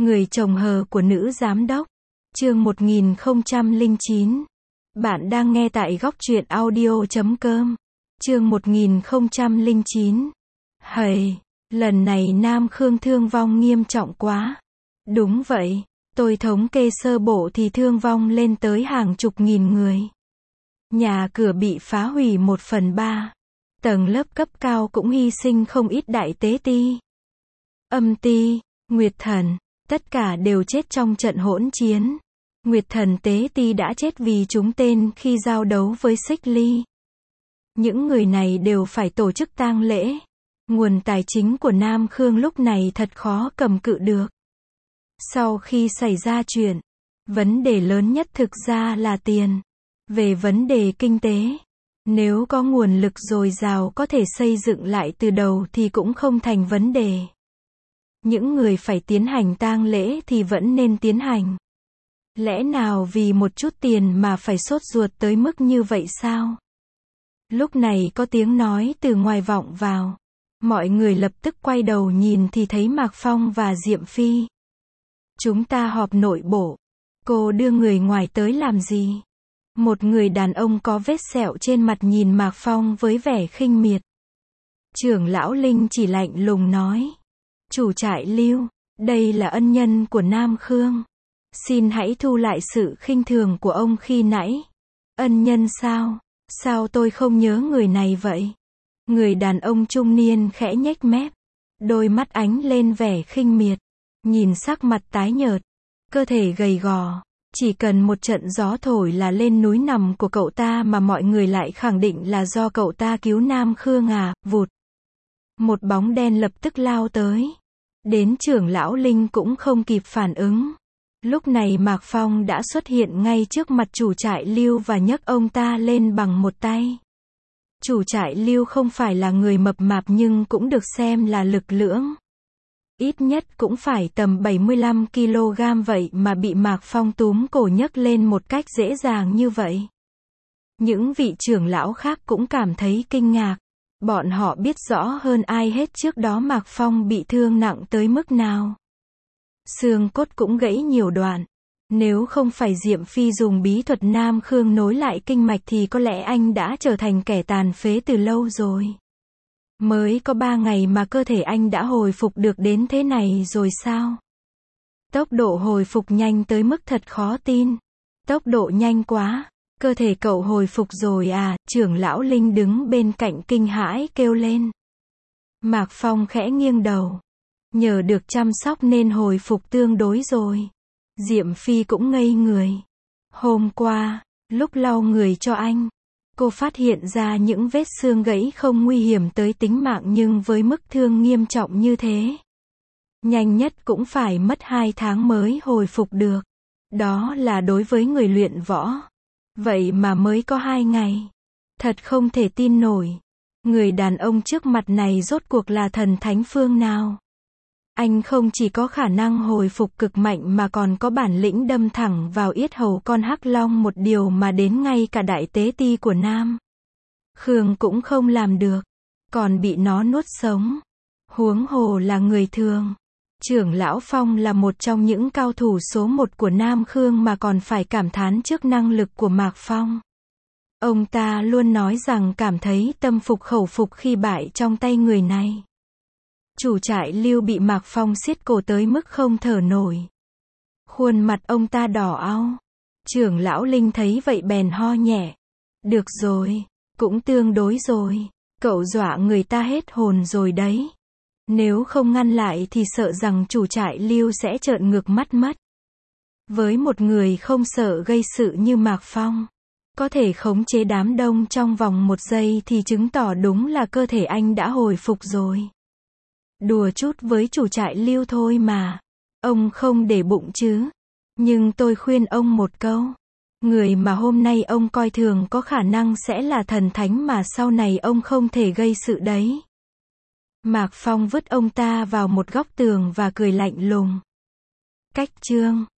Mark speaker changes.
Speaker 1: Người chồng hờ của nữ giám đốc. Chương 1009. Bạn đang nghe tại góc truyện audio.com. Chương 1009. Hầy, lần này Nam Khương thương vong nghiêm trọng quá. Đúng vậy, tôi thống kê sơ bộ thì thương vong lên tới hàng chục nghìn người. Nhà cửa bị phá hủy 1/3. Tầng lớp cấp cao cũng hy sinh không ít đại tế ti, âm ti, nguyệt thần, tất cả đều chết trong trận hỗn chiến. Nguyệt thần tế ti đã chết vì trúng tên khi giao đấu với Xích Ly. Những người này đều phải tổ chức tang lễ. Nguồn tài chính của Nam Khương lúc này thật khó cầm cự được. Sau khi xảy ra chuyện, vấn đề lớn nhất thực ra là tiền. Về vấn đề kinh tế, nếu có nguồn lực dồi dào có thể xây dựng lại từ đầu thì cũng không thành vấn đề. Những người phải tiến hành tang lễ thì vẫn nên tiến hành. Lẽ nào vì một chút tiền mà phải sốt ruột tới mức như vậy sao? Lúc này có tiếng nói từ ngoài vọng vào. Mọi người lập tức quay đầu nhìn thì thấy Mạc Phong và Diệm Phi. Chúng ta họp nội bộ. Cô đưa người ngoài tới làm gì? Một người đàn ông có vết sẹo trên mặt nhìn Mạc Phong với vẻ khinh miệt. Trưởng lão Linh chỉ lạnh lùng nói. Chủ trại Lưu, đây là ân nhân của Nam Khương. Xin hãy thu lại sự khinh thường của ông khi nãy. Ân nhân sao? Sao tôi không nhớ người này vậy? Người đàn ông trung niên khẽ nhếch mép. Đôi mắt ánh lên vẻ khinh miệt. Nhìn sắc mặt tái nhợt. Cơ thể gầy gò. Chỉ cần một trận gió thổi là lên núi nằm của cậu ta mà mọi người lại khẳng định là do cậu ta cứu Nam Khương à, vụt. Một bóng đen lập tức lao tới. Đến trưởng lão Linh cũng không kịp phản ứng. Lúc này Mạc Phong đã xuất hiện ngay trước mặt chủ trại Lưu và nhấc ông ta lên bằng một tay. Chủ trại Lưu không phải là người mập mạp nhưng cũng được xem là lực lưỡng. Ít nhất cũng phải tầm 75 kg vậy mà bị Mạc Phong túm cổ nhấc lên một cách dễ dàng như vậy. Những vị trưởng lão khác cũng cảm thấy kinh ngạc. Bọn họ biết rõ hơn ai hết trước đó Mạc Phong bị thương nặng tới mức nào. Xương cốt cũng gãy nhiều đoạn. Nếu không phải Diệm Phi dùng bí thuật Nam Khương nối lại kinh mạch thì có lẽ anh đã trở thành kẻ tàn phế từ lâu rồi. Mới có 3 ngày mà cơ thể anh đã hồi phục được đến thế này rồi sao? Tốc độ hồi phục nhanh tới mức thật khó tin. Tốc độ nhanh quá. Cơ thể cậu hồi phục rồi à? Trưởng lão Linh đứng bên cạnh kinh hãi kêu lên. Mạc Phong khẽ nghiêng đầu. Nhờ được chăm sóc nên hồi phục tương đối rồi. Diệm Phi cũng ngây người. Hôm qua, lúc lau người cho anh, cô phát hiện ra những vết xương gãy không nguy hiểm tới tính mạng nhưng với mức thương nghiêm trọng như thế. Nhanh nhất cũng phải mất 2 tháng mới hồi phục được. Đó là đối với người luyện võ. Vậy mà mới có 2 ngày. Thật không thể tin nổi. Người đàn ông trước mặt này rốt cuộc là thần thánh phương nào? Anh không chỉ có khả năng hồi phục cực mạnh mà còn có bản lĩnh đâm thẳng vào yết hầu con hắc long, một điều mà đến ngay cả đại tế ti của Nam Khương cũng không làm được, còn bị nó nuốt sống. Huống hồ là người thường. Trưởng lão Phong là một trong những cao thủ số 1 của Nam Khương mà còn phải cảm thán trước năng lực của Mạc Phong. Ông ta luôn nói rằng cảm thấy tâm phục khẩu phục khi bại trong tay người này. Chủ trại Lưu bị Mạc Phong siết cổ tới mức không thở nổi. Khuôn mặt ông ta đỏ ao. Trưởng lão Linh thấy vậy bèn ho nhẹ. Được rồi, cũng tương đối rồi. Cậu dọa người ta hết hồn rồi đấy. Nếu không ngăn lại thì sợ rằng chủ trại Lưu sẽ trợn ngược mắt mất. Với một người không sợ gây sự như Mạc Phong, có thể khống chế đám đông trong vòng 1 giây thì chứng tỏ đúng là cơ thể anh đã hồi phục rồi. Đùa chút với chủ trại Lưu thôi mà. Ông không để bụng chứ. Nhưng tôi khuyên ông một câu. Người mà hôm nay ông coi thường có khả năng sẽ là thần thánh mà sau này ông không thể gây sự đấy. Mạc Phong vứt ông ta vào một góc tường và cười lạnh lùng. Cách chương